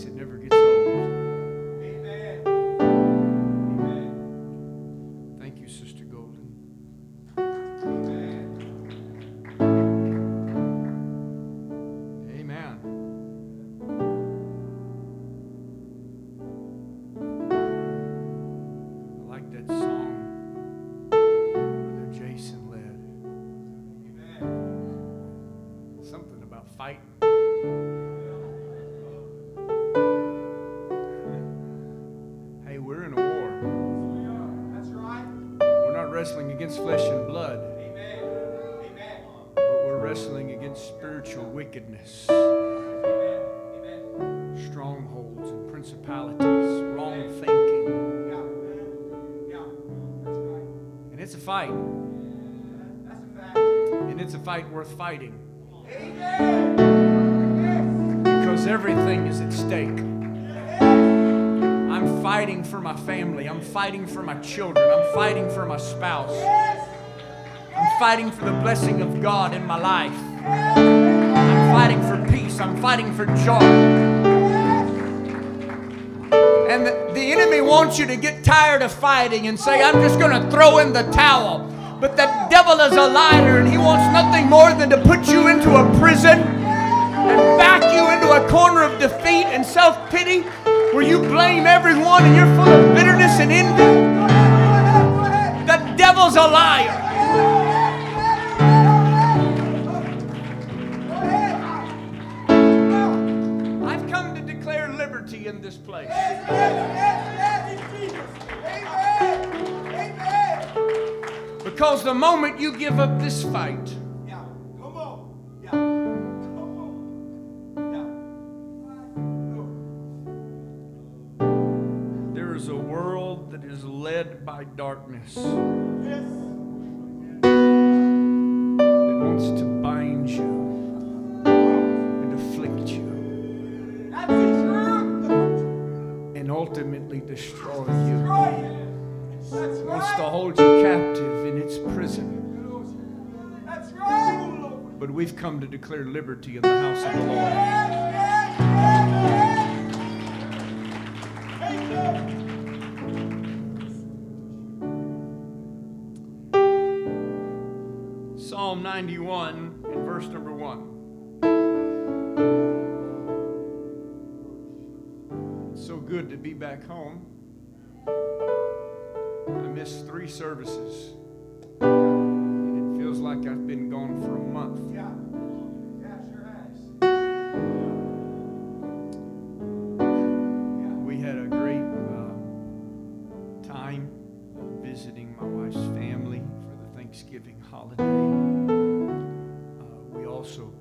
grace. It never gets old. Amen. Amen. Thank you, Sister Golden. Amen. Amen. I like that song Brother Jason led. Amen. Something about fighting. Hey, we're in a war. That's right. We're not wrestling against flesh and blood, Amen. Amen. but we're wrestling against spiritual wickedness, Amen. Amen. strongholds and principalities, wrong thinking. Yeah. Yeah. That's right. And it's a fight. That's a fact. And it's a fight worth fighting. Amen. Because everything is at stake. I'm fighting for my family. I'm fighting for my children. I'm fighting for my spouse. I'm fighting for the blessing of God in my life. I'm fighting for peace. I'm fighting for joy. And the enemy wants you to get tired of fighting and say, I'm just going to throw in the towel. But the devil is a liar, and he wants nothing more than to put you into a prison and back you into a corner of defeat and self-pity where you blame everyone and you're full of bitterness and envy. The devil's a liar. I've come to declare liberty in this place. Because the moment you give up this fight, Yeah. Come on. Yeah. Come on. Yeah. there is a world that is led by darkness that Yes. wants to bind you and afflict you That's the truth. and ultimately destroy you. Right. That's Wants to right. hold you captive in its prison. That's right. But we've come to declare liberty in the house of the Lord. Yes, yes, yes. Thank you. Psalm 91 and verse number 1. It's so good to be back home. I missed 3 services. And it feels like I've been gone for a month. Yeah. Yeah, sure has. We had a great time visiting my wife's family for the Thanksgiving holiday. We also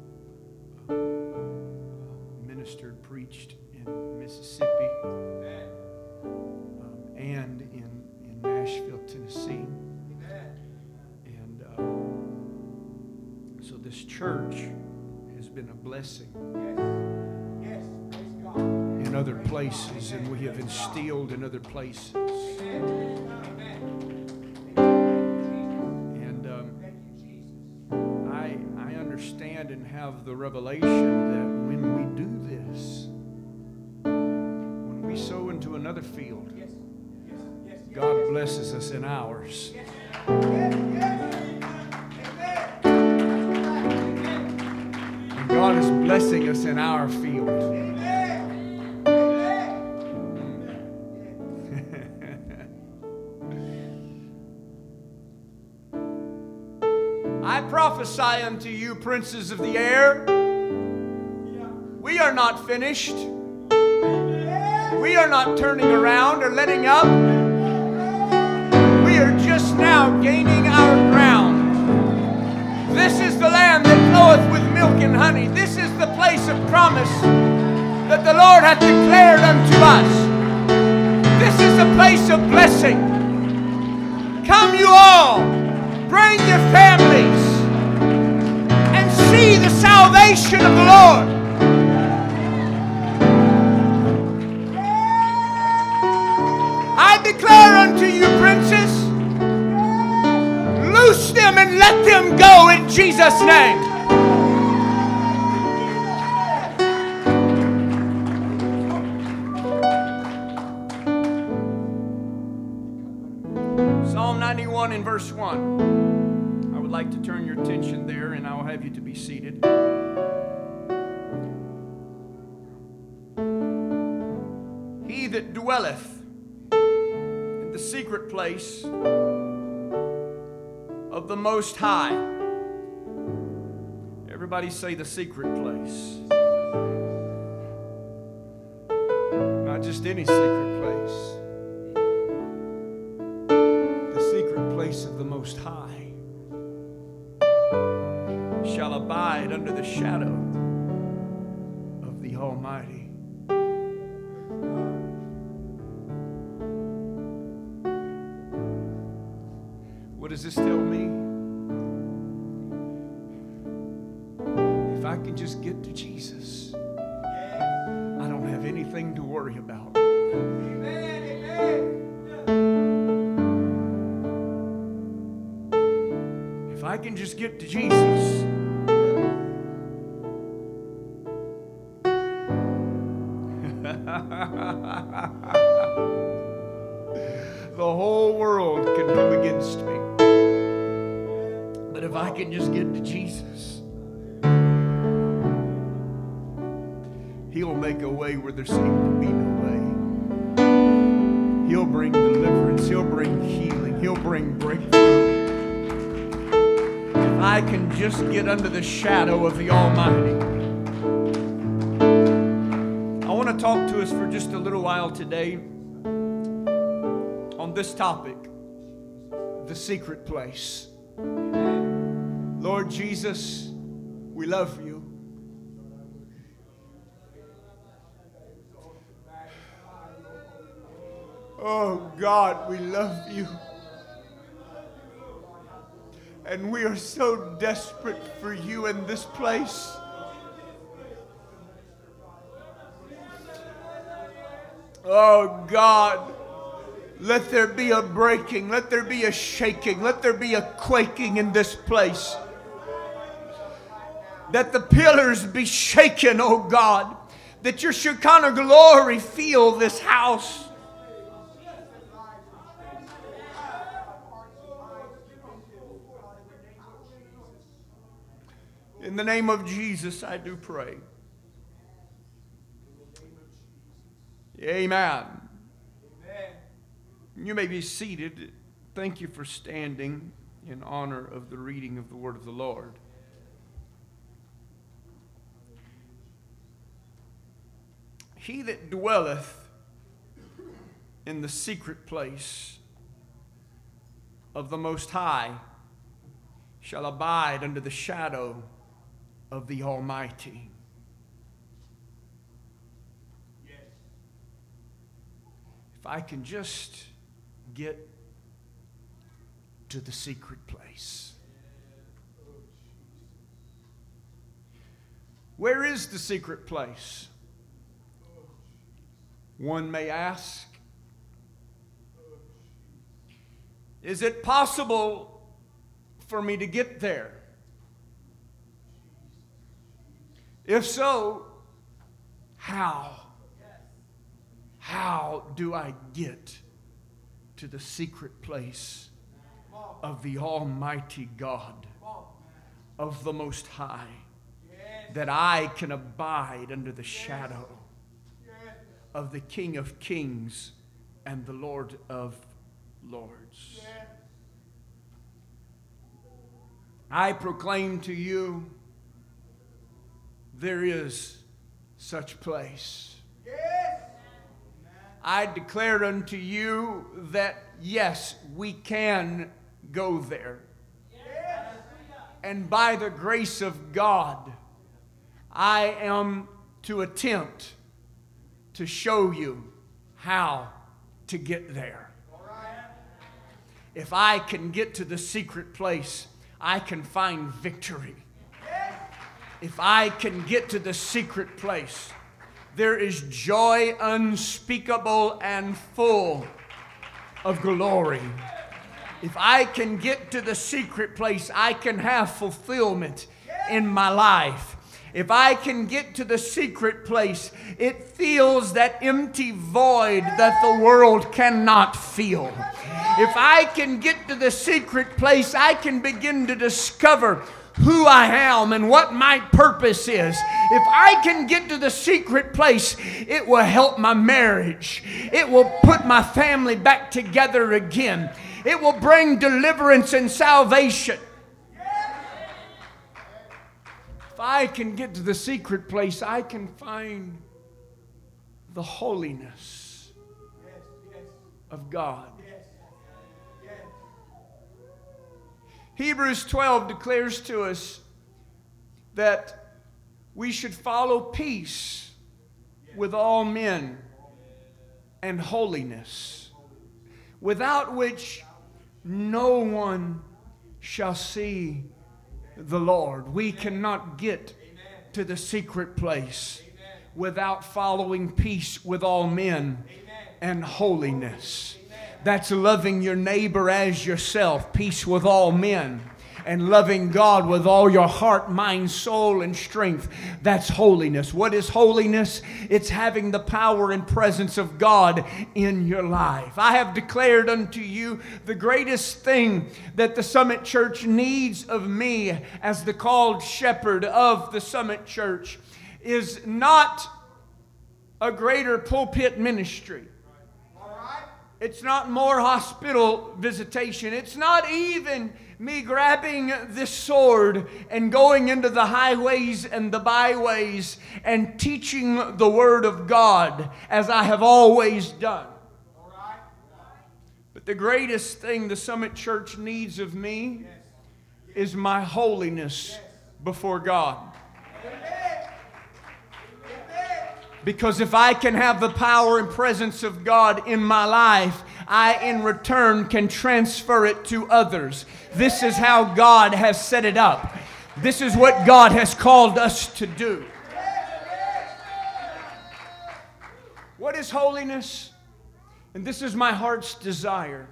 ministered, preached in Mississippi and in Nashville, Tennessee. And so this church has been a blessing Yes. Yes. Praise God. in other places, and we have instilled in other places. Amen. And Thank you, Jesus. I understand and have the revelation that when we do this, when we sow into another field, Yes. Yes. Yes. Yes. God blesses us in ours. Yes. Yes. Yes. Amen. And God is blessing us in our field. Amen. Amen. I prophesy unto you, princes of the air, we are not finished. We are not turning around or letting up. We are just now gaining our ground. This is the land that floweth with milk and honey. This is the place of promise that the Lord hath declared unto us. This is the place of blessing. Come you all, bring your families, and see the salvation of the Lord. I declare unto you, princes, loose them and let them go in Jesus' name. 91 in verse 1. I would like to turn your attention there, and I'll have you to be seated. He that dwelleth in the secret place of the Most High. Everybody say the secret place. Not just any secret place. The secret place of the Most High shall abide under the shadow of the Almighty. What does this tell me? If I can just get to Jesus, I don't have anything to worry about. Amen, amen. If I can just get to Jesus, the whole world can come against me. But if I can just get to Jesus, He'll make a way where there seemed to be no way. He'll bring deliverance. He'll bring healing. He'll bring breakthrough. If I can just get under the shadow of the Almighty. I want to talk to us for just a little while today on this topic, the secret place. Lord Jesus, we love you. Oh God, we love you. And we are so desperate for you in this place. Oh God, let there be a breaking, let there be a shaking, let there be a quaking in this place. That the pillars be shaken, oh God. That your Shekinah glory fill this house. In the name of Jesus, I do pray. Amen. You may be seated. Thank you for standing in honor of the reading of the word of the Lord. He that dwelleth in the secret place of the Most High shall abide under the shadow of the Almighty. If I can just get to the secret place. Where is the secret place? One may ask. Is it possible for me to get there? If so, how? How do I get to the secret place of the Almighty God, of the Most High, that I can abide under the shadow of the King of Kings and the Lord of Lords? I proclaim to you, there is such place. I declare unto you that yes, we can go there. And by the grace of God, I am to attempt to show you how to get there. If I can get to the secret place, I can find victory. If I can get to the secret place, there is joy unspeakable and full of glory. If I can get to the secret place, I can have fulfillment in my life. If I can get to the secret place, it fills that empty void that the world cannot fill. If I can get to the secret place, I can begin to discover who I am and what my purpose is. If I can get to the secret place, it will help my marriage. It will put my family back together again. It will bring deliverance and salvation. If I can get to the secret place, I can find the holiness of God. Hebrews 12 declares to us that we should follow peace with all men and holiness, without which no one shall see the Lord. We cannot get to the secret place without following peace with all men and holiness. That's loving your neighbor as yourself, peace with all men, and loving God with all your heart, mind, soul, and strength. That's holiness. What is holiness? It's having the power and presence of God in your life. I have declared unto you the greatest thing that the Summit Church needs of me as the called shepherd of the Summit Church is not a greater pulpit ministry. It's not more hospital visitation. It's not even me grabbing this sword and going into the highways and the byways and teaching the Word of God as I have always done. But the greatest thing the Summit Church needs of me is my holiness before God. Because if I can have the power and presence of God in my life, I in return can transfer it to others. This is how God has set it up. This is what God has called us to do. What is holiness? And this is my heart's desire.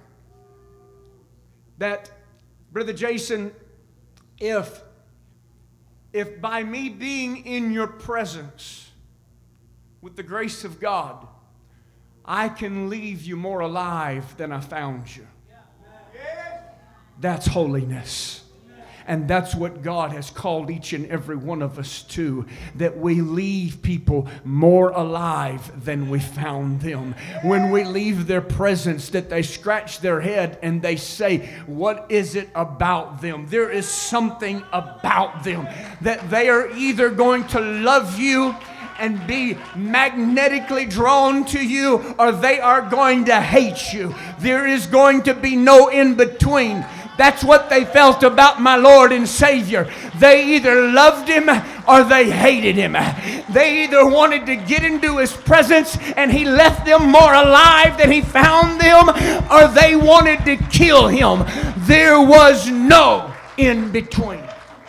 That, Brother Jason, if by me being in your presence, with the grace of God, I can leave you more alive than I found you. That's holiness. And that's what God has called each and every one of us to, that we leave people more alive than we found them. When we leave their presence, that they scratch their head and they say, what is it about them? There is something about them that they are either going to love you and be magnetically drawn to you, or they are going to hate you. There is going to be no in between. That's what they felt about my Lord and Savior. They either loved Him or they hated Him. They either wanted to get into His presence and He left them more alive than He found them, or they wanted to kill Him. There was no in between.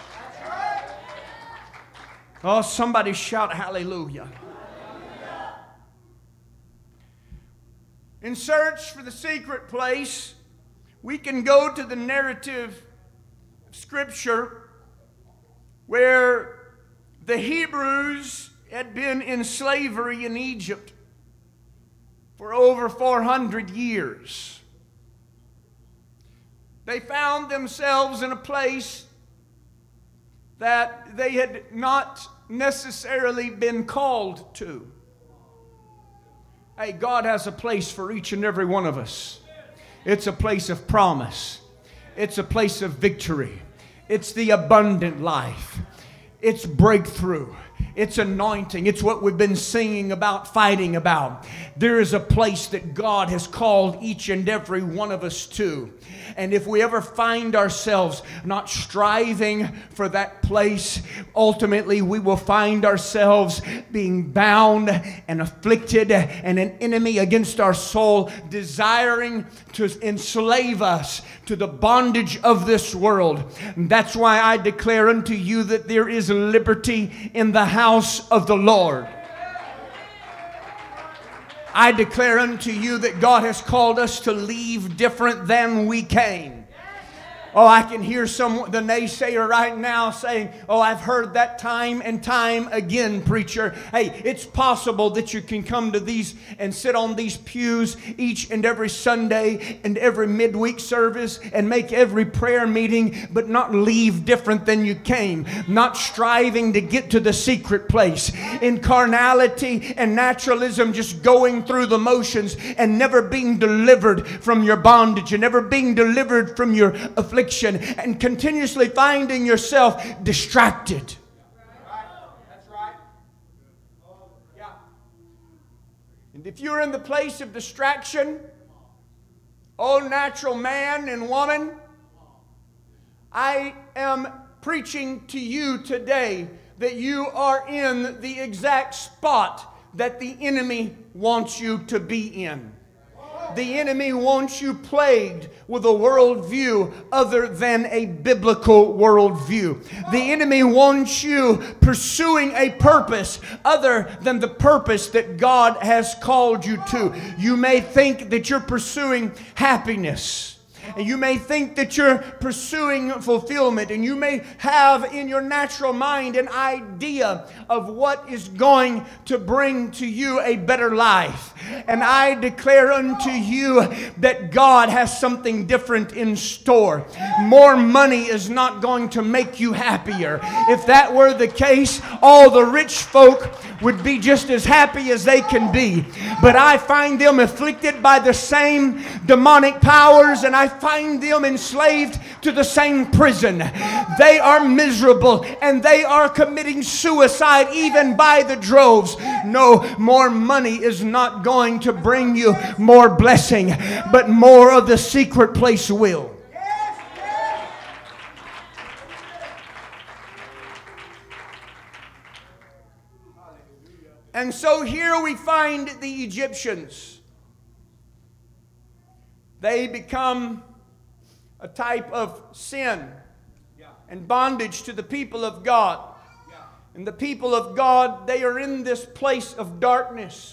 Oh, somebody shout hallelujah. In search for the secret place, we can go to the narrative of Scripture where the Hebrews had been in slavery in Egypt for over 400 years. They found themselves in a place that they had not necessarily been called to. Hey, God has a place for each and every one of us. It's a place of promise. It's a place of victory. It's the abundant life. It's breakthrough. It's anointing. It's what we've been singing about, fighting about. There is a place that God has called each and every one of us to. And if we ever find ourselves not striving for that place, ultimately we will find ourselves being bound and afflicted and an enemy against our soul, desiring to enslave us to the bondage of this world. And that's why I declare unto you that there is liberty in the house of the Lord. I declare unto you that God has called us to leave different than we came. Oh, I can hear the naysayer right now saying, oh, I've heard that time and time again, preacher. Hey, it's possible that you can come to these and sit on these pews each and every Sunday and every midweek service and make every prayer meeting, but not leave different than you came. Not striving to get to the secret place. In carnality and naturalism, just going through the motions and never being delivered from your bondage and never being delivered from your affliction. And continuously finding yourself distracted. That's right. Yeah. And if you're in the place of distraction, oh natural man and woman, I am preaching to you today that you are in the exact spot that the enemy wants you to be in. The enemy wants you plagued with a worldview other than a biblical worldview. The enemy wants you pursuing a purpose other than the purpose that God has called you to. You may think that you're pursuing happiness. And you may think that you're pursuing fulfillment, and you may have in your natural mind an idea of what is going to bring to you a better life. And I declare unto you that God has something different in store. More money is not going to make you happier. If that were the case, all the rich folk would be just as happy as they can be. But I find them afflicted by the same demonic powers, and I find them enslaved to the same prison. They are miserable and they are committing suicide even by the droves. No, more money is not going to bring you more blessing, but more of the secret place will. And so here we find the Egyptians. They become a type of sin and bondage to the people of God. And the people of God, they are in this place of darkness.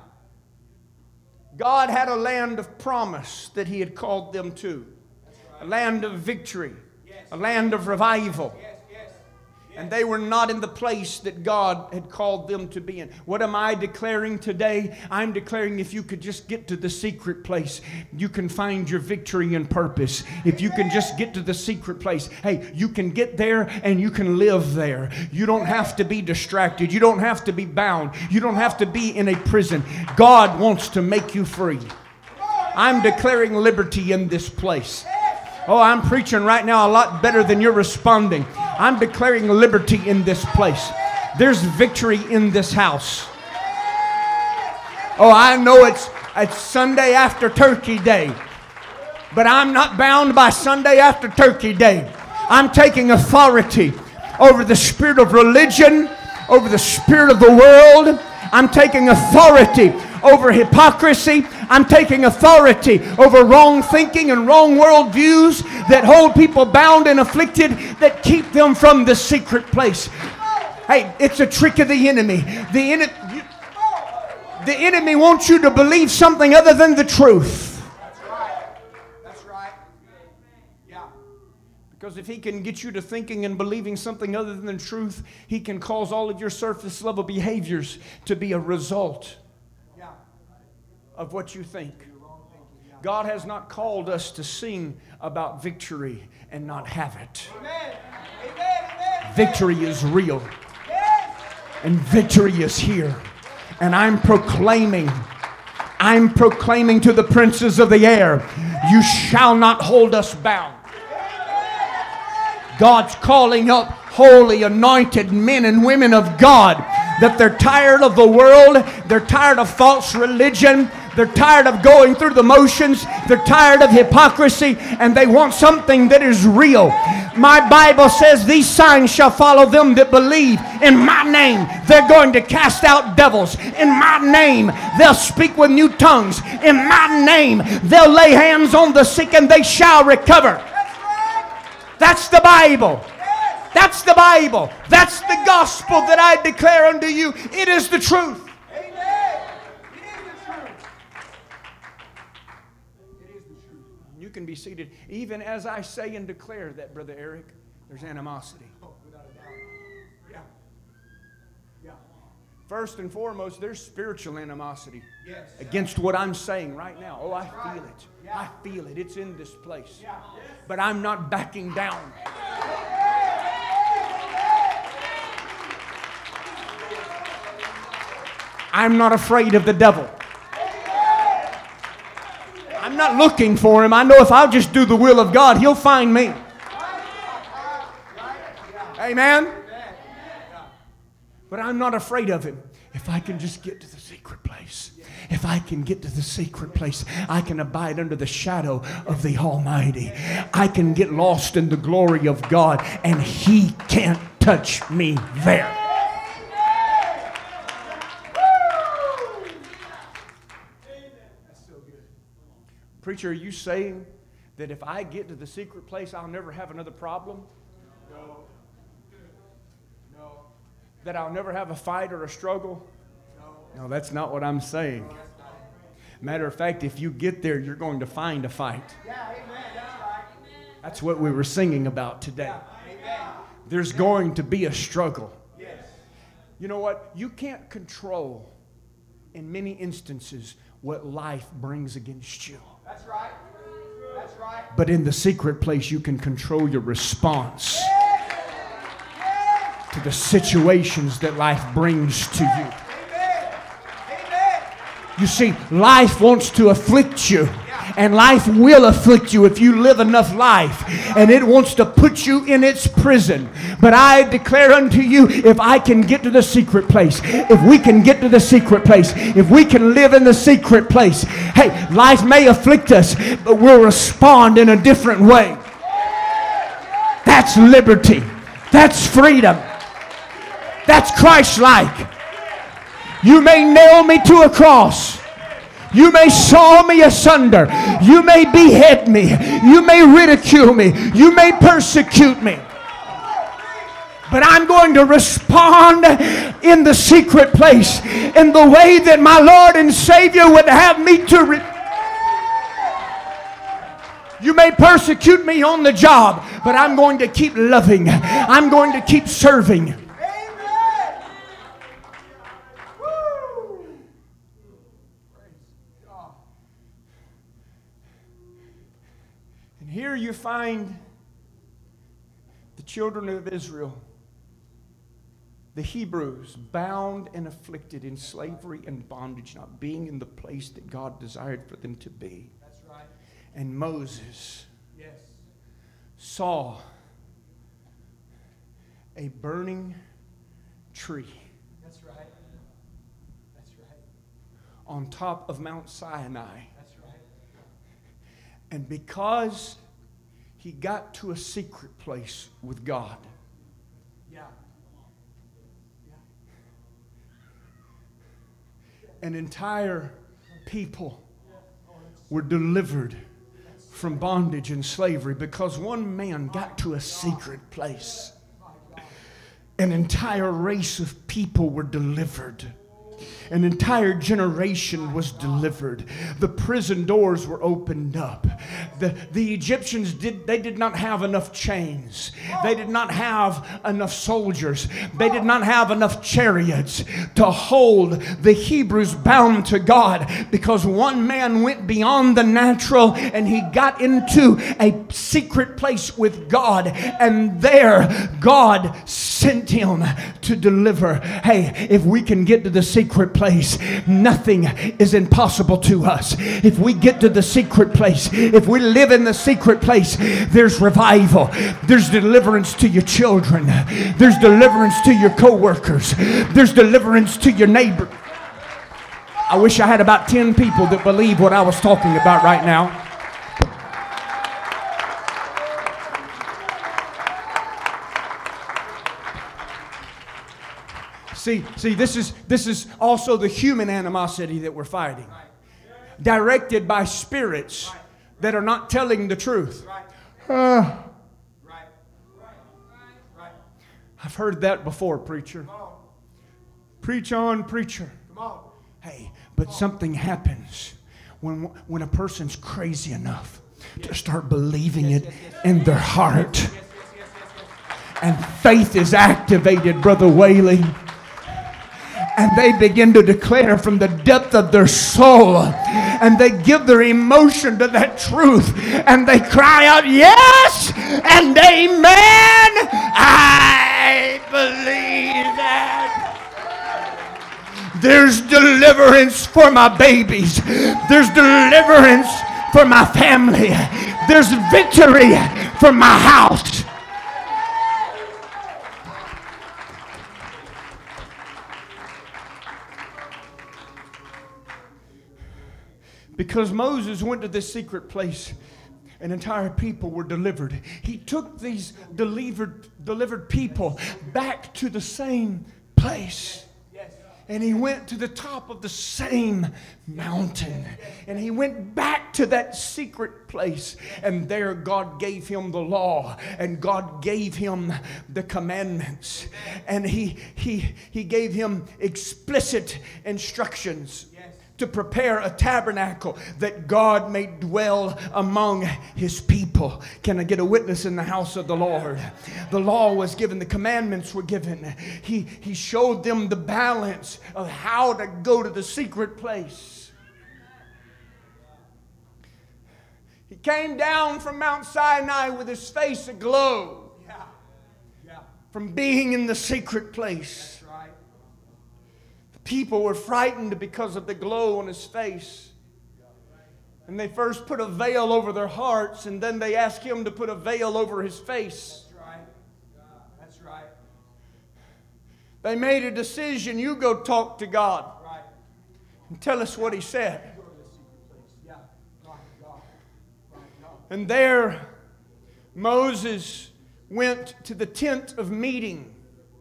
God had a land of promise that He had called them to. A land of victory. A land of revival. And they were not in the place that God had called them to be in. What am I declaring today? I'm declaring if you could just get to the secret place, you can find your victory and purpose. If you can just get to the secret place, hey, you can get there and you can live there. You don't have to be distracted. You don't have to be bound. You don't have to be in a prison. God wants to make you free. I'm declaring liberty in this place. Oh, I'm preaching right now a lot better than you're responding. I'm declaring liberty in this place. There's victory in this house. Oh, I know it's Sunday after Turkey Day, but I'm not bound by Sunday after Turkey Day. I'm taking authority over the spirit of religion, over the spirit of the world. I'm taking authority over hypocrisy. I'm taking authority over wrong thinking and wrong worldviews that hold people bound and afflicted, that keep them from the secret place. Hey, it's a trick of the enemy. The enemy wants you to believe something other than the truth. That's right. That's right. Yeah. Because if he can get you to thinking and believing something other than the truth, he can cause all of your surface level behaviors to be a result of what you think. God has not called us to sing about victory and not have it. Amen. Amen. Victory is real. And victory is here. And I'm proclaiming to the princes of the air, you shall not hold us bound. God's calling up holy, anointed men and women of God that they're tired of the world, they're tired of false religion, they're tired of going through the motions, they're tired of hypocrisy, and they want something that is real. My Bible says these signs shall follow them that believe. In my name, they're going to cast out devils. In my name, they'll speak with new tongues. In my name, they'll lay hands on the sick and they shall recover. That's the Bible. That's the Bible. That's the gospel that I declare unto you. It is the truth. Amen. It is the truth. You can be seated. Even as I say and declare that, Brother Eric, there's animosity. Oh, without a doubt. Yeah. Yeah. First and foremost, there's spiritual animosity Yes. against what I'm saying right now. Oh, I feel it. I feel it. It's in this place. Yeah. But I'm not backing down. I'm not afraid of the devil. I'm not looking for him. I know if I'll just do the will of God, he'll find me. Amen? But I'm not afraid of him. If I can just get to the secret place. If I can get to the secret place, I can abide under the shadow of the Almighty. I can get lost in the glory of God, and He can't touch me there. Preacher, are you saying that if I get to the secret place, I'll never have another problem? No. No. That I'll never have a fight or a struggle? No, that's not what I'm saying. Matter of fact, if you get there, you're going to find a fight. Yeah, amen. That's right. That's what we were singing about today. Amen. There's going to be a struggle. Yes. You know what? You can't control, in many instances, what life brings against you. That's right. That's right. But in the secret place, you can control your response to the situations that life brings to you. Amen. Amen. You see, life wants to afflict you. And life will afflict you if you live enough life. And it wants to put you in its prison. But I declare unto you, if I can get to the secret place, if we can get to the secret place, if we can live in the secret place, hey, life may afflict us, but we'll respond in a different way. That's liberty. That's freedom. That's Christ-like. You may nail me to a cross. You may saw me asunder. You may behead me. You may ridicule me. You may persecute me. But I'm going to respond in the secret place in the way that my Lord and Savior would have me to. You may persecute me on the job, but I'm going to keep loving. I'm going to keep serving. Here you find the children of Israel, the Hebrews, bound and afflicted in slavery and bondage, not being in the place that God desired for them to be. That's right. And Moses Yes. saw a burning tree. That's right. That's right. On top of Mount Sinai. That's right. And because he got to a secret place with God, Yeah. an entire people were delivered from bondage and slavery because one man got to a secret place. An entire race of people were delivered. An entire generation was delivered. The prison doors were opened up. The Egyptians did not have enough chains. They did not have enough soldiers. They did not have enough chariots to hold the Hebrews bound to God, because one man went beyond the natural and he got into a secret place with God, and there God sent him to deliver. Hey, if we can get to the secret place, nothing is impossible to us. If we get to the secret place, if we live in the secret place, there's revival. There's deliverance to your children. There's deliverance to your co-workers. There's deliverance to your neighbor. I wish I had about 10 people that believe what I was talking about right now. See, this is also the human animosity that we're fighting. Directed by spirits that are not telling the truth. I've heard that before, preacher. Preach on, preacher. Hey, but something happens when a person's crazy enough to start believing it in their heart. And faith is activated, Brother Whaley. And they begin to declare from the depth of their soul. And they give their emotion to that truth. And they cry out, yes and amen. I believe that. There's deliverance for my babies. There's deliverance for my family. There's victory for my house. Because Moses went to this secret place, an entire people were delivered. He took these delivered people back to the same place. And he went to the top of the same mountain. And he went back to that secret place. And there God gave him the law. And God gave him the commandments. And he gave him explicit instructions to prepare a tabernacle that God may dwell among His people. Can I get a witness in the house of the Lord? The law was given. The commandments were given. He showed them the balance of how to go to the secret place. He came down from Mount Sinai with his face aglow from being in the secret place. People were frightened because of the glow on his face. And they first put a veil over their hearts, and then they asked him to put a veil over his face. That's right. They made a decision. You go talk to God. And tell us what He said. And there Moses went to the tent of meeting.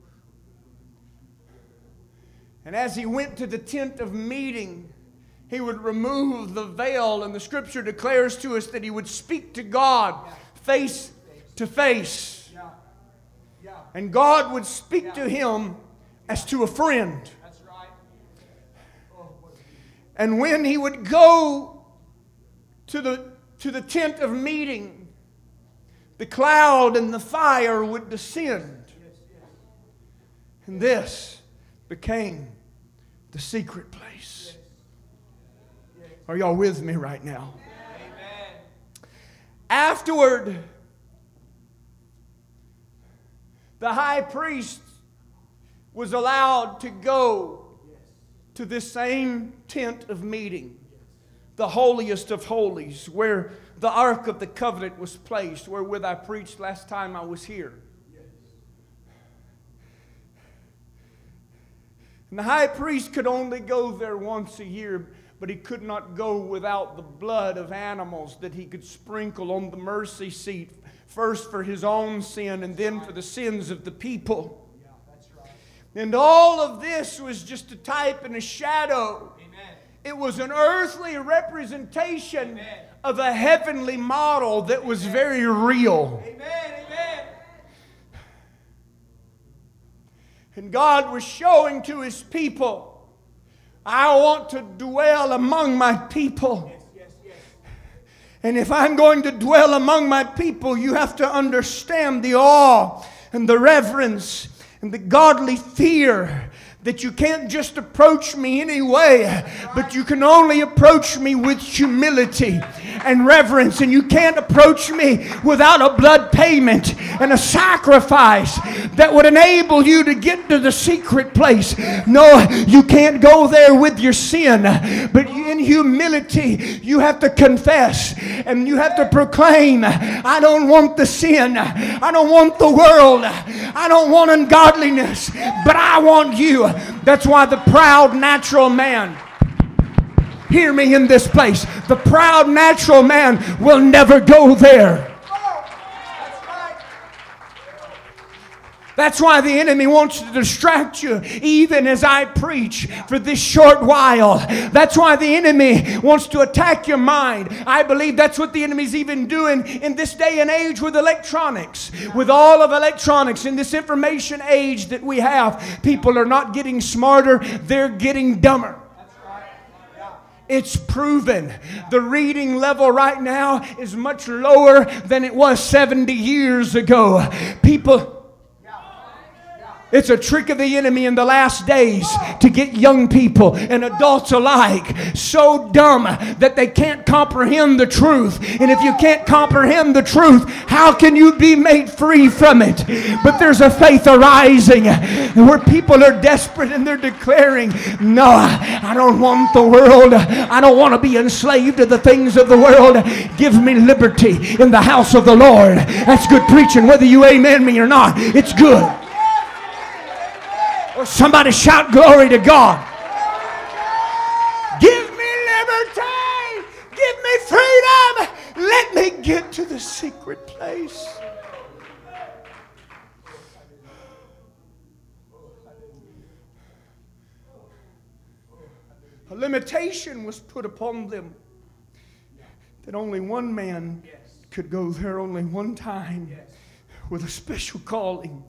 And as he went to the tent of meeting, he would remove the veil. And the Scripture declares to us that he would speak to God face to face. And God would speak to him as to a friend. And when he would go to the tent of meeting, the cloud and the fire would descend. And this became the secret place. Are y'all with me right now? Amen. Afterward, the high priest was allowed to go to this same tent of meeting, the holiest of holies, where the Ark of the Covenant was placed, wherewith I preached last time I was here. And the high priest could only go there once a year, but he could not go without the blood of animals that he could sprinkle on the mercy seat, first for his own sin and then for the sins of the people. Yeah, that's right. And all of this was just a type and a shadow. Amen. It was an earthly representation Amen. of a heavenly model that was very real. Amen. Amen. And God was showing to His people, I want to dwell among my people. Yes. And if I'm going to dwell among my people, you have to understand the awe and the reverence and the godly fear that you can't just approach me anyway, but you can only approach me with humility and reverence. And you can't approach me without a blood payment and a sacrifice that would enable you to get to the secret place. No, you can't go there with your sin, but in humility you have to confess and you have to proclaim, I don't want the sin, I don't want the world, I don't want ungodliness, but I want you. That's why the proud natural man, hear me in this place, the proud natural man will never go there. That's why the enemy wants to distract you even as I preach for this short while. That's why the enemy wants to attack your mind. I believe that's what the enemy's even doing in this day and age with electronics. With all of electronics in this information age that we have, people are not getting smarter, they're getting dumber. It's proven. The reading level right now is much lower than it was 70 years ago. It's a trick of the enemy in the last days to get young people and adults alike so dumb that they can't comprehend the truth. And if you can't comprehend the truth, how can you be made free from it? But there's a faith arising where people are desperate and they're declaring, no, I don't want the world. I don't want to be enslaved to the things of the world. Give me liberty in the house of the Lord. That's good preaching, whether you amen me or not. It's good. Somebody shout glory to God. Give me liberty. Give me freedom. Let me get to the secret place. A limitation was put upon them that only one man could go there only one time with a special calling.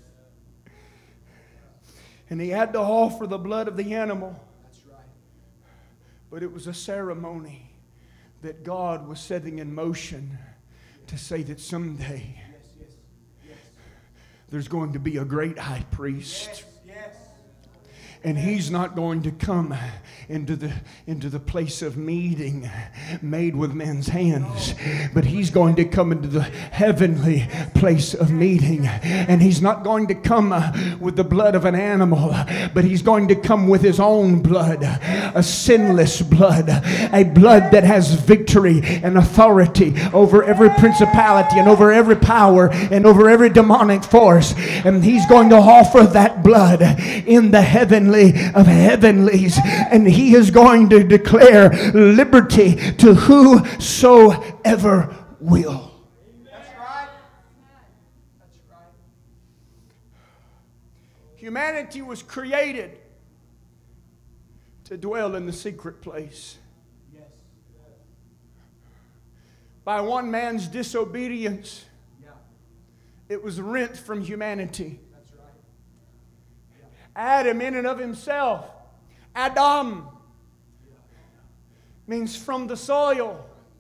And he had to offer the blood of the animal. That's right. But it was a ceremony that God was setting in motion to say that someday there's going to be a great high priest. And he's not going to come into the place of meeting made with men's hands, but he's going to come into the heavenly place of meeting. And he's not going to come with the blood of an animal, but he's going to come with his own blood, a sinless blood, a blood that has victory and authority over every principality and over every power and over every demonic force. And he's going to offer that blood in the heavenly of heavenlies, and he is going to declare liberty to whosoever will. That's right. That's right. Humanity was created to dwell in the secret place. Yes. By one man's disobedience, it was rent from humanity. Adam in and of himself. Adam means from the soil.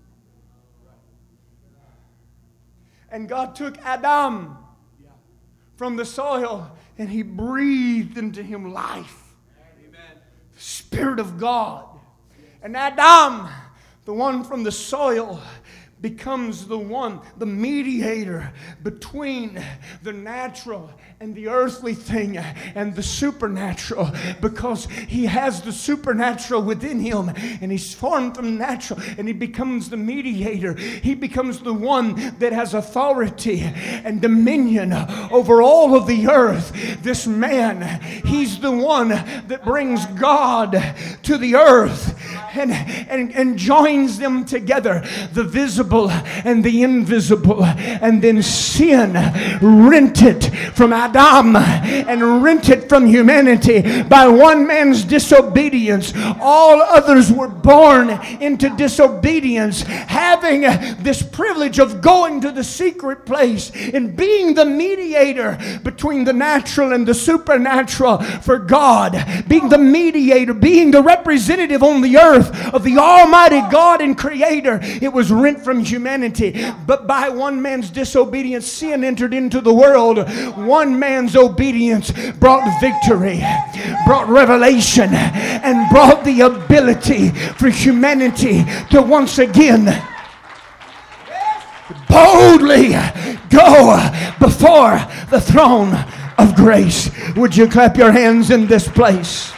And God took Adam from the soil and he breathed into him life. Amen. The Spirit of God. And Adam, the one from the soil, becomes the mediator between the natural and the earthly thing and the supernatural, because he has the supernatural within him and he's formed from natural, and he becomes the mediator. He becomes the one that has authority and dominion over all of the earth. This man, he's the one that brings God to the earth and joins them together, the visible and the invisible. And then sin rent it from Adam and rent it from humanity. By one man's disobedience, all others were born into disobedience, having this privilege of going to the secret place and being the mediator between the natural and the supernatural for God, being the mediator, being the representative on the earth of the Almighty God and Creator. It was rent from humanity, but by one man's disobedience, sin entered into the world. One man's obedience brought victory, brought revelation, and brought the ability for humanity to once again boldly go before the throne of grace. Would you clap your hands in this place?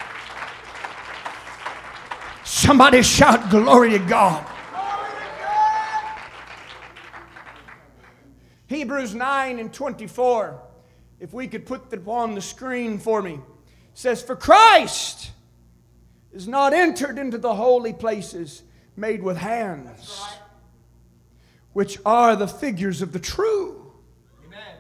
Somebody shout glory to God. Hebrews 9:24. If we could put that on the screen for me. Says, for Christ is not entered into the holy places made with hands, which are the figures of the true. Amen.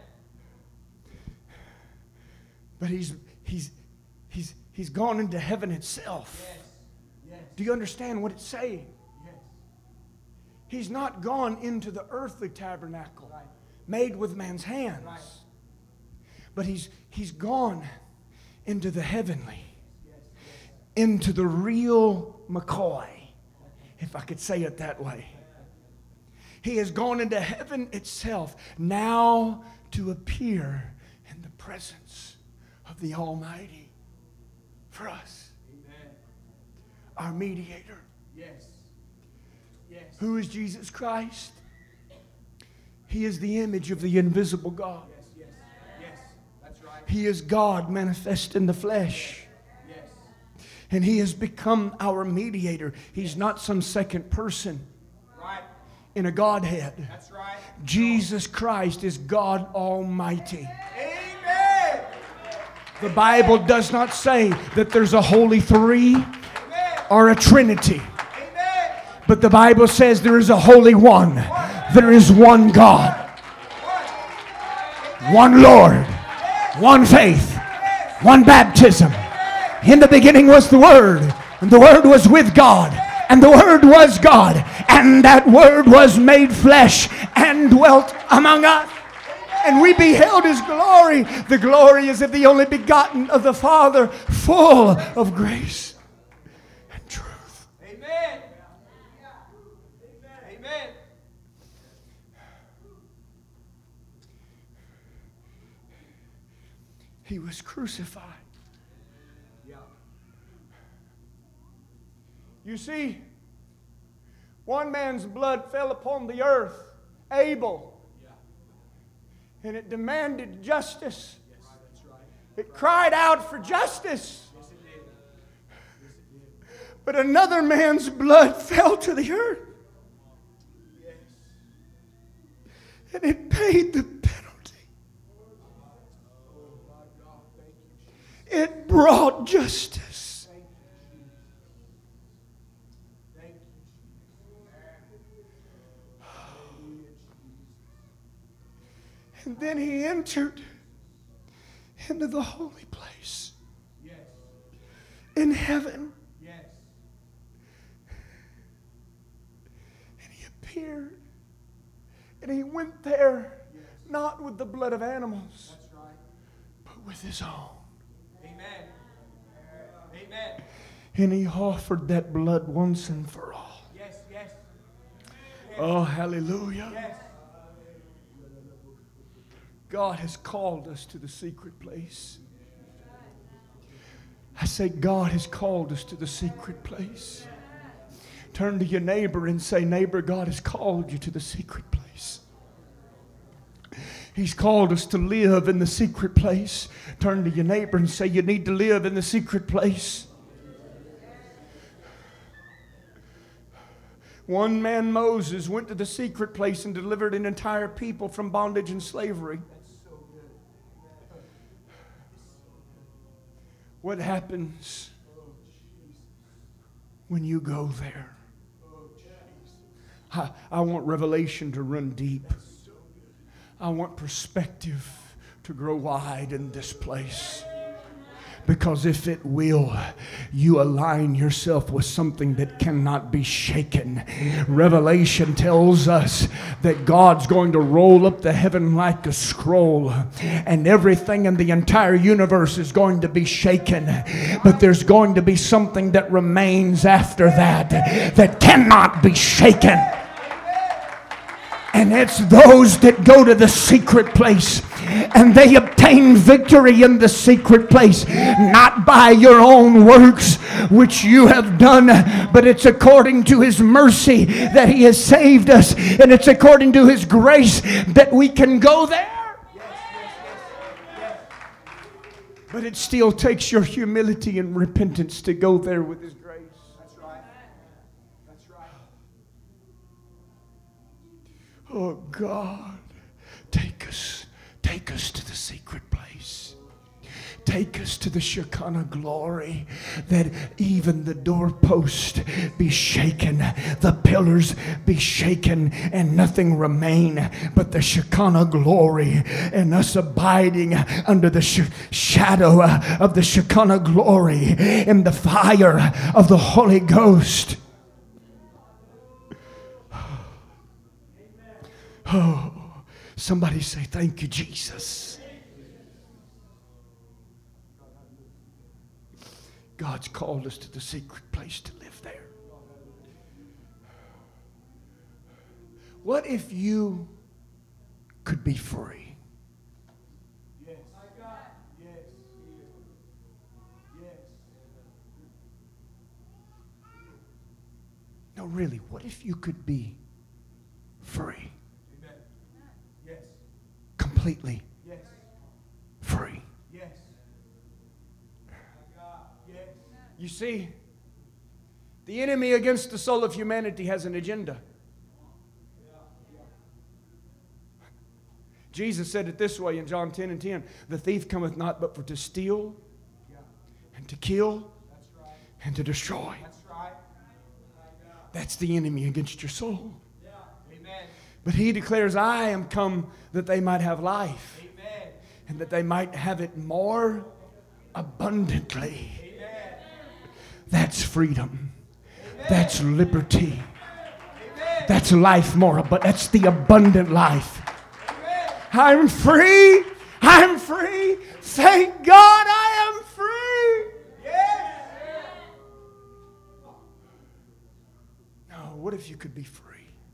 But he's gone into heaven itself. Yes. Yes. Do you understand what it's saying? Yes. He's not gone into the earthly tabernacle made with man's hands. Right. But he's gone into the heavenly, into the real McCoy, if I could say it that way. He has gone into heaven itself now to appear in the presence of the Almighty for us. Amen. Our mediator. Yes. Yes. Who is Jesus Christ? He is the image of the invisible God. Yes, yes. Yes. That's right. He is God manifest in the flesh. Yes. And He has become our mediator. He's not some second person Right. in a Godhead. That's right. Jesus Christ is God Almighty. Amen. The Bible does not say that there's a Holy Three Amen. or a Trinity. Amen. But the Bible says there is a Holy One. There is one God, one Lord, one faith, one baptism. In the beginning was the Word, and the Word was with God, and the Word was God, and that Word was made flesh and dwelt among us. And we beheld His glory. The glory is of the only begotten of the Father, full of grace and truth. Amen. Amen. He was crucified. Yeah. You see, one man's blood fell upon the earth, Abel, and it demanded justice. Yes, that's right. It cried out for justice. Yes, it did. Yes, it did. But another man's blood fell to the earth, Yes. and it paid the penalty. Oh, my God. Thank you, Jesus. It brought justice. Thank you, Jesus. Thank you, Jesus. Hallelujah, Jesus. And then He entered into the holy place Yes. in heaven, Yes. and He appeared, and He went there, Yes. not with the blood of animals, That's right. but with His own. Amen. Amen. And He offered that blood once and for all. Yes, yes. Oh, hallelujah. Yes. God has called us to the secret place. I say, God has called us to the secret place. Turn to your neighbor and say, neighbor, God has called you to the secret place. He's called us to live in the secret place. Turn to your neighbor and say, you need to live in the secret place. One man, Moses, went to the secret place and delivered an entire people from bondage and slavery. What happens when you go there? I want revelation to run deep. I want perspective to grow wide in this place. Because if it will, you align yourself with something that cannot be shaken. Revelation tells us that God's going to roll up the heaven like a scroll, and everything in the entire universe is going to be shaken. But there's going to be something that remains after that cannot be shaken. And it's those that go to the secret place, and they obtain victory in the secret place, not by your own works which you have done, but it's according to His mercy that He has saved us, and it's according to His grace that we can go there. But it still takes your humility and repentance to go there with His grace. That's right. That's right. Oh God, take us to the secret place. Take us to the Shekinah glory, that even the doorpost be shaken, the pillars be shaken, and nothing remain but the Shekinah glory, and us abiding under the shadow of the Shekinah glory in the fire of the Holy Ghost. Oh, somebody say, thank you, Jesus. God's called us to the secret place to live there. What if you could be free? Yes. Yes. Yes. No, really, what if you could be free? Amen. Yes. Completely Yes. free. Yes. Yes. You see, the enemy against the soul of humanity has an agenda. Jesus said it this way in John 10:10. The thief cometh not but for to steal and to kill and to destroy. That's right. That's the enemy against your soul. Amen. But he declares, I am come that they might have life Amen. and that they might have it more abundantly. Amen. That's freedom. That's liberty. Amen. That's life more abundant. That's the abundant life. Amen. I'm free. I'm free. Thank God I am free. Yes. Now, what if you could be free?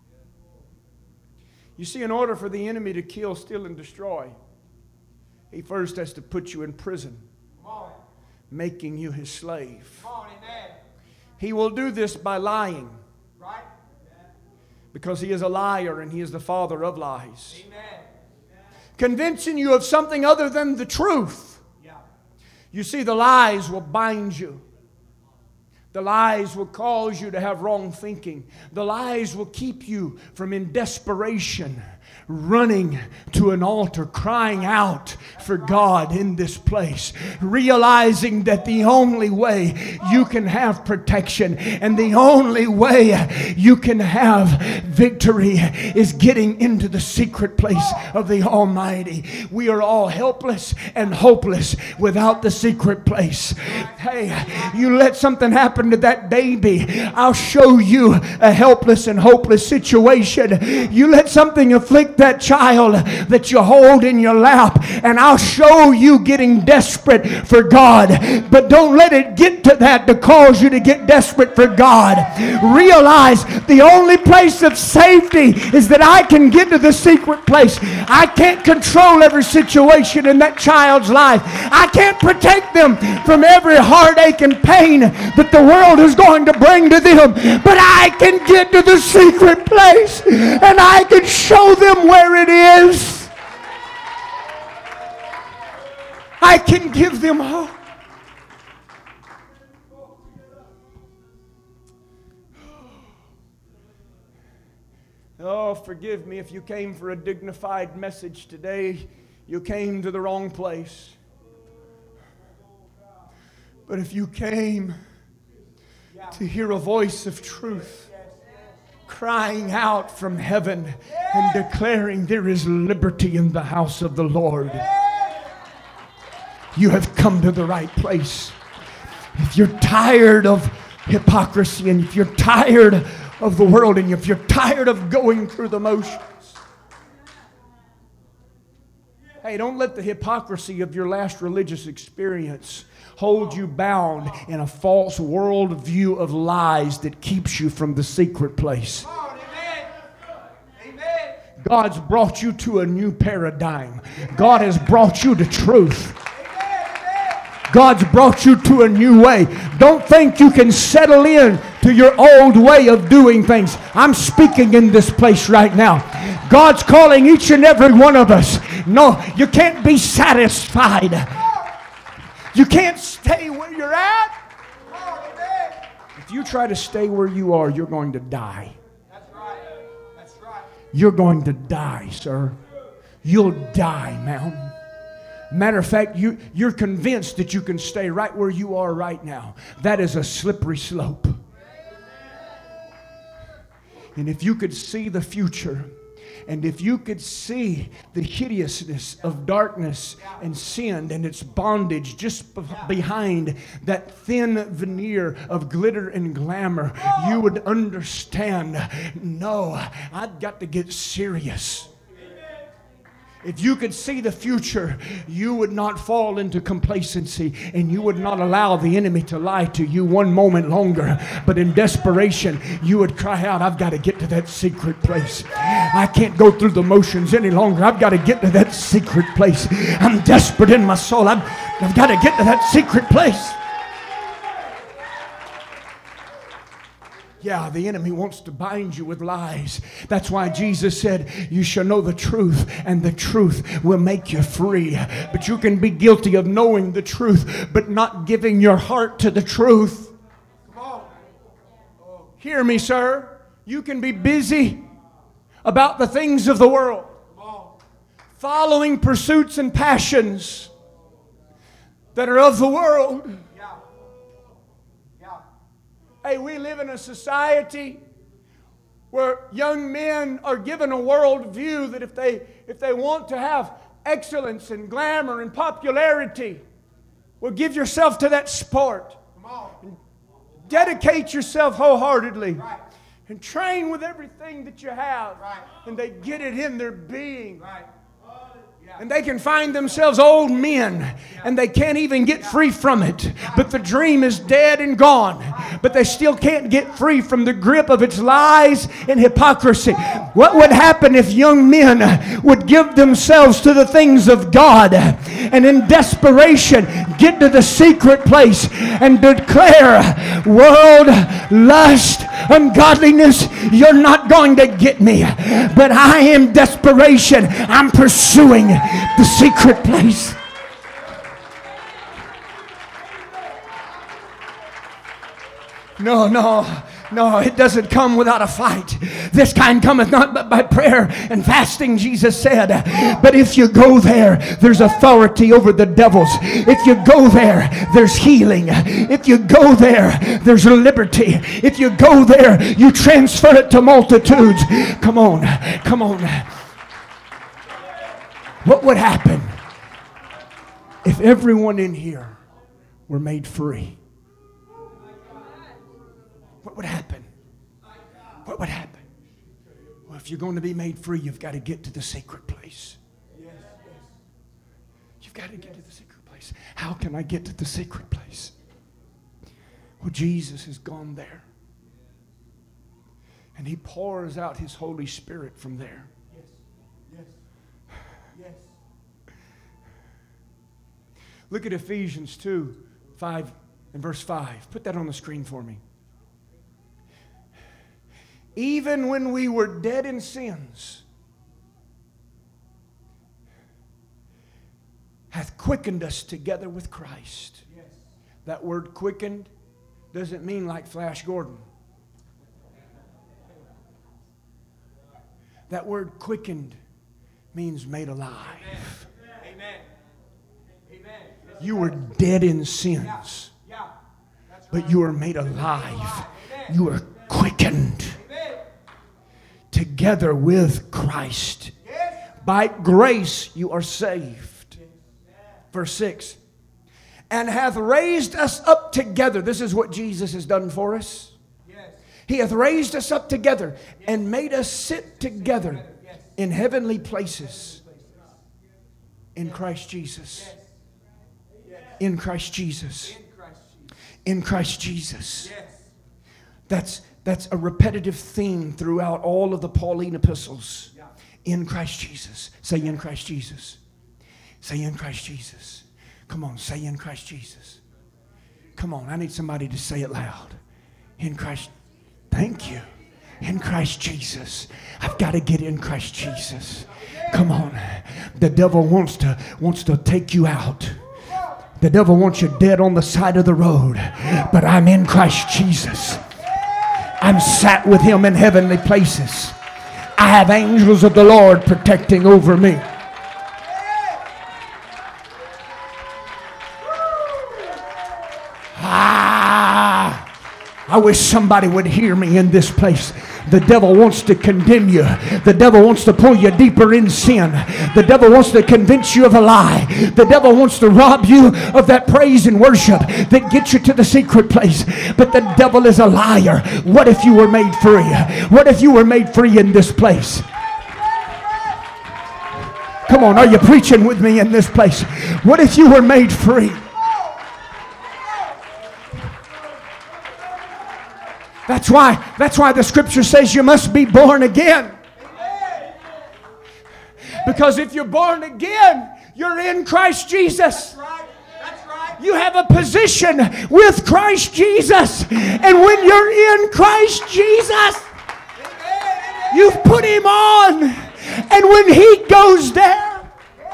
You see, in order for the enemy to kill, steal, and destroy, he first has to put you in prison, Come on. making you his slave. Come on. Amen. He will do this by lying, Right? because he is a liar and he is the father of lies. Amen. Convincing you of something other than the truth. Yeah. You see, the lies will bind you. The lies will cause you to have wrong thinking. The lies will keep you from, in desperation, running to an altar, crying out for God in this place, realizing that the only way you can have protection and the only way you can have victory is getting into the secret place of the Almighty. We are all helpless and hopeless without the secret place. Hey, you let something happen to that baby, I'll show you a helpless and hopeless situation. You let something afflict that child that you hold in your lap, and I'll show you getting desperate for God. But don't let it get to that to cause you to get desperate for God. Realize the only place of safety is that I can get to the secret place. I can't control every situation in that child's life. I can't protect them from every heartache and pain that the world is going to bring to them. But I can get to the secret place and I can show them where it is. I can give them hope. Oh, forgive me if you came for a dignified message today. You came to the wrong place. But if you came to hear a voice of truth crying out from heaven and declaring there is liberty in the house of the Lord, you have come to the right place. If you're tired of hypocrisy, and if you're tired of the world, and if you're tired of going through the motions, hey, don't let the hypocrisy of your last religious experience hold you bound in a false worldview of lies that keeps you from the secret place. Come on. Amen. Amen. God's brought you to a new paradigm. God has brought you to truth. God's brought you to a new way. Don't think you can settle in to your old way of doing things. I'm speaking in this place right now. God's calling each and every one of us. No, you can't be satisfied. You can't stay where you're at. If you try to stay where you are, you're going to die. That's right. That's right. You're going to die, sir. You'll die, ma'am. Matter of fact, you're convinced that you can stay right where you are right now. That is a slippery slope. And if you could see the future, and if you could see the hideousness of darkness and sin and its bondage just behind that thin veneer of glitter and glamour, you would understand, no, I've got to get serious. If you could see the future, you would not fall into complacency, and you would not allow the enemy to lie to you one moment longer. But in desperation, you would cry out, I've got to get to that secret place. I can't go through the motions any longer. I've got to get to that secret place. I'm desperate in my soul. I've got to get to that secret place. Yeah, the enemy wants to bind you with lies. That's why Jesus said, you shall know the truth, and the truth will make you free. But you can be guilty of knowing the truth, but not giving your heart to the truth. Come on. Hear me, sir. You can be busy about the things of the world, following pursuits and passions that are of the world. Hey, we live in a society where young men are given a world view that if they want to have excellence and glamour and popularity, well, give yourself to that sport. Come on. Dedicate yourself wholeheartedly. Right. And train with everything that you have. Right. And they get it in their being. Right. And they can find themselves old men, and they can't even get free from it. But the dream is dead and gone. But they still can't get free from the grip of its lies and hypocrisy. What would happen if young men would give themselves to the things of God, and in desperation get to the secret place and declare, world, lust, ungodliness, you're not going to get me. But I am desperation. I'm pursuing the secret place. No, it doesn't come without a fight. This kind cometh not but by prayer and fasting, Jesus said. But if you go there, there's authority over the devils. If you go there, there's healing. If you go there, there's liberty. If you go there, you transfer it to multitudes. Come on. What would happen if everyone in here were made free? What would happen? What would happen? Well, if you're going to be made free, you've got to get to the secret place. You've got to get to the secret place. How can I get to the secret place? Well, Jesus has gone there. And He pours out His Holy Spirit from there. Yes. Look at Ephesians 2:5 and verse 5. Put that on the screen for me. Even when we were dead in sins, hath quickened us together with Christ. Yes. That word quickened doesn't mean like Flash Gordon. That word quickened means made alive. Amen. You were dead in sins, but you were made alive. You were quickened together with Christ. By grace you are saved. Verse 6. And hath raised us up together. This is what Jesus has done for us. He hath raised us up together and made us sit together in heavenly places in Christ Jesus. In Christ Jesus. In Christ Jesus. That's a repetitive theme throughout all of the Pauline epistles. In Christ Jesus. Say in Christ Jesus. Say in Christ Jesus. Come on, say in Christ Jesus. Come on, I need somebody to say it loud. In Christ. Thank you. In Christ Jesus. I've got to get in Christ Jesus. Come on. The devil wants to take you out. The devil wants you dead on the side of the road. But I'm in Christ Jesus. I'm sat with Him in heavenly places. I have angels of the Lord protecting over me. I wish somebody would hear me in this place. The devil wants to condemn you. The devil wants to pull you deeper in sin. The devil wants to convince you of a lie. The devil wants to rob you of that praise and worship that gets you to the secret place. But the devil is a liar. What if you were made free? What if you were made free in this place? Come on, are you preaching with me in this place? What if you were made free? That's why the scripture says you must be born again. Because if you're born again, you're in Christ Jesus. That's right. You have a position with Christ Jesus. And when you're in Christ Jesus, you've put Him on. And when He goes there,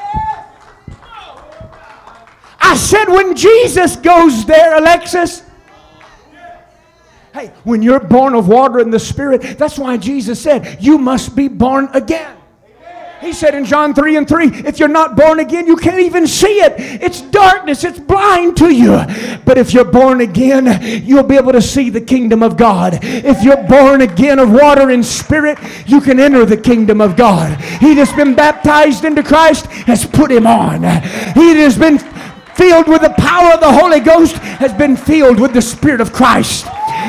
I said when Jesus goes there, Alexis. Hey, when you're born of water and the Spirit, that's why Jesus said, you must be born again. He said in John 3:3, if you're not born again, you can't even see it. It's darkness. It's blind to you. But if you're born again, you'll be able to see the kingdom of God. If you're born again of water and Spirit, you can enter the kingdom of God. He that's been baptized into Christ has put Him on. He that has been filled with the power of the Holy Ghost has been filled with the Spirit of Christ.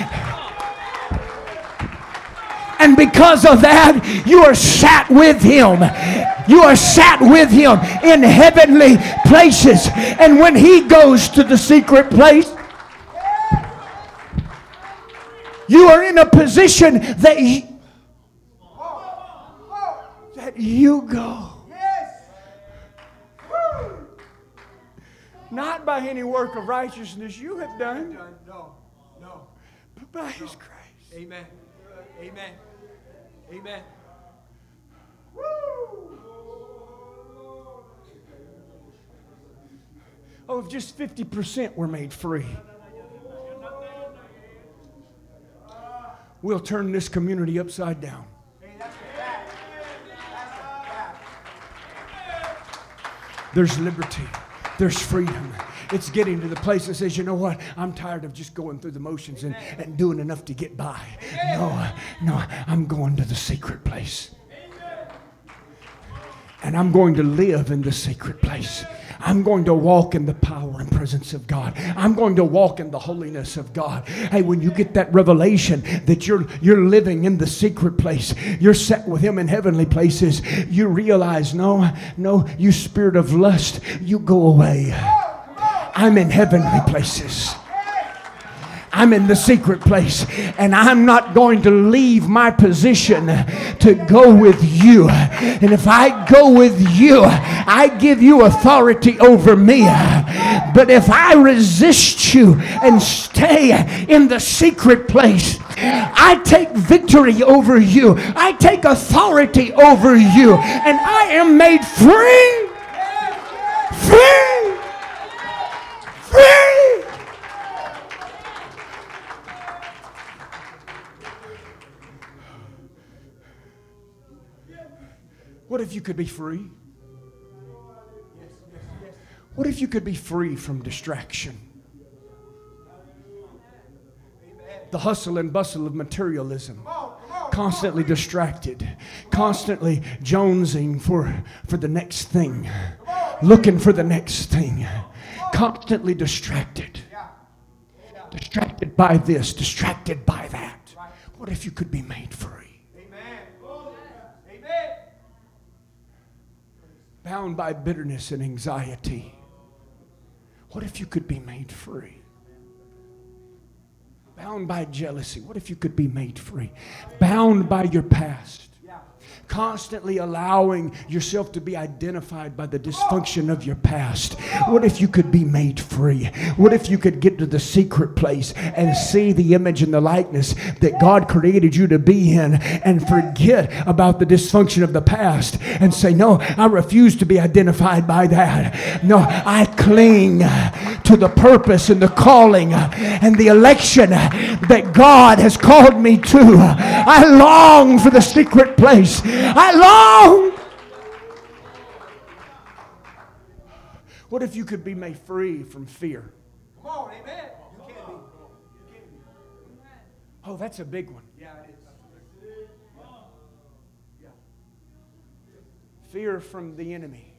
And because of that, you are sat with Him. You are sat with Him in heavenly places. And when He goes to the secret place, you are in a position that you go. Not by any work of righteousness you have done, No. but by His grace. Amen. Amen. Amen. Oh, if just 50% were made free, we'll turn this community upside down. There's liberty. There's freedom. It's getting to the place that says, you know what? I'm tired of just going through the motions and doing enough to get by. No, I'm going to the secret place. And I'm going to live in the secret place. I'm going to walk in the power and presence of God. I'm going to walk in the holiness of God. Hey, when you get that revelation that you're living in the secret place, you're set with Him in heavenly places, you realize, no, you spirit of lust, you go away. I'm in heavenly places. I'm in the secret place, and I'm not going to leave my position to go with you. And if I go with you, I give you authority over me. But if I resist you and stay in the secret place, I take victory over you. I take authority over you, and I am made free. Free. Free. What if you could be free? What if you could be free from distraction? The hustle and bustle of materialism. Constantly distracted. Constantly jonesing for the next thing. Looking for the next thing. Constantly distracted. Distracted by this, distracted by that. What if you could be made free? Bound by bitterness and anxiety. What if you could be made free? Bound by jealousy. What if you could be made free? Bound by your past. Constantly allowing yourself to be identified by the dysfunction of your past. What if you could be made free? What if you could get to the secret place and see the image and the likeness that God created you to be in and forget about the dysfunction of the past and say, no, I refuse to be identified by that. No, I cling to the purpose and the calling and the election that God has called me to. I long for the secret place. I long. What if you could be made free from fear? Come on, amen. You can be. Oh, that's a big one. Yeah, it is. Yeah. Fear from the enemy.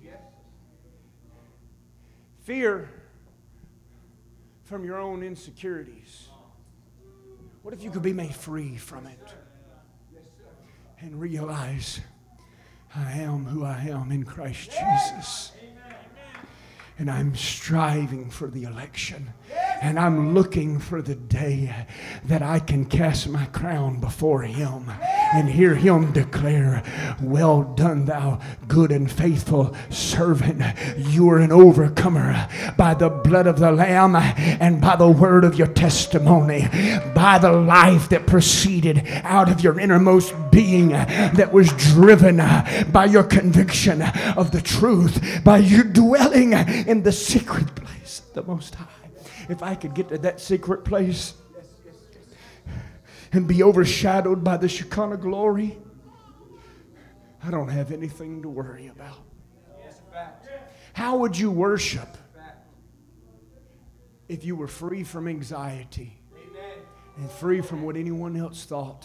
Fear from your own insecurities. What if you could be made free from it? And realize I am who I am in Christ Jesus. And I'm striving for the election. And I'm looking for the day that I can cast my crown before Him and hear Him declare, well done, thou good and faithful servant. You are an overcomer by the blood of the Lamb and by the word of your testimony, by the life that proceeded out of your innermost being, that was driven by your conviction of the truth, by you dwelling in the secret place of the Most High. If I could get to that secret place and be overshadowed by the Shekinah glory, I don't have anything to worry about. How would you worship if you were free from anxiety and free from what anyone else thought?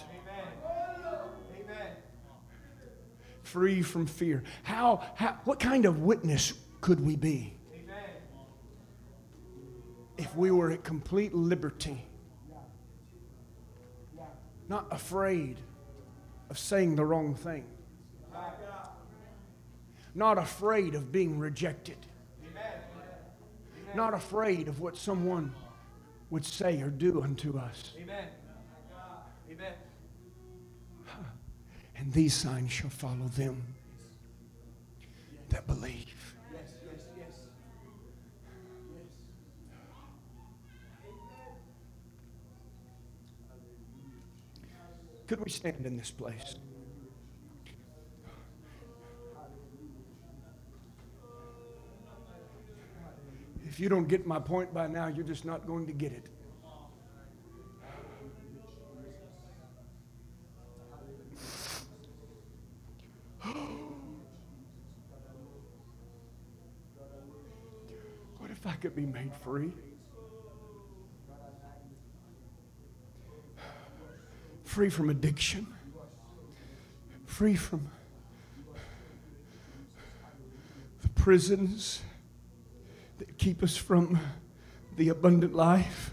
Free from fear. What kind of witness could we be if we were at complete liberty, not afraid of saying the wrong thing, not afraid of being rejected, not afraid of what someone would say or do unto us? Amen. Amen. And these signs shall follow them that believe. Could we stand in this place? If you don't get my point by now, you're just not going to get it. What if I could be made free? Free from addiction, free from the prisons that keep us from the abundant life.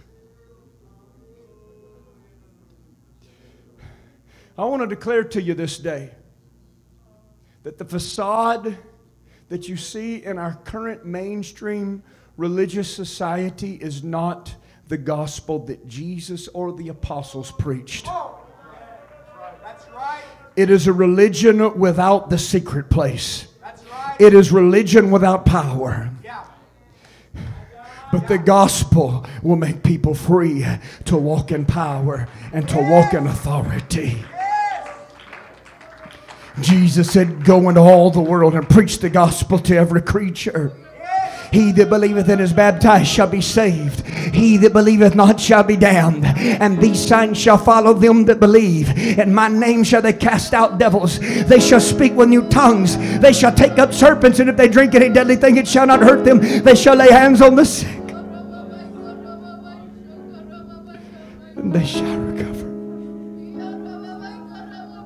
I want to declare to you this day that the facade that you see in our current mainstream religious society is not the gospel that Jesus or the apostles preached. It is a religion without the secret place. It is religion without power. But the gospel will make people free to walk in power and to walk in authority. Jesus said, go into all the world and preach the gospel to every creature. He that believeth and is baptized shall be saved. He that believeth not shall be damned. And these signs shall follow them that believe. In my name shall they cast out devils. They shall speak with new tongues. They shall take up serpents. And if they drink any deadly thing, it shall not hurt them. They shall lay hands on the sick, and they shall recover.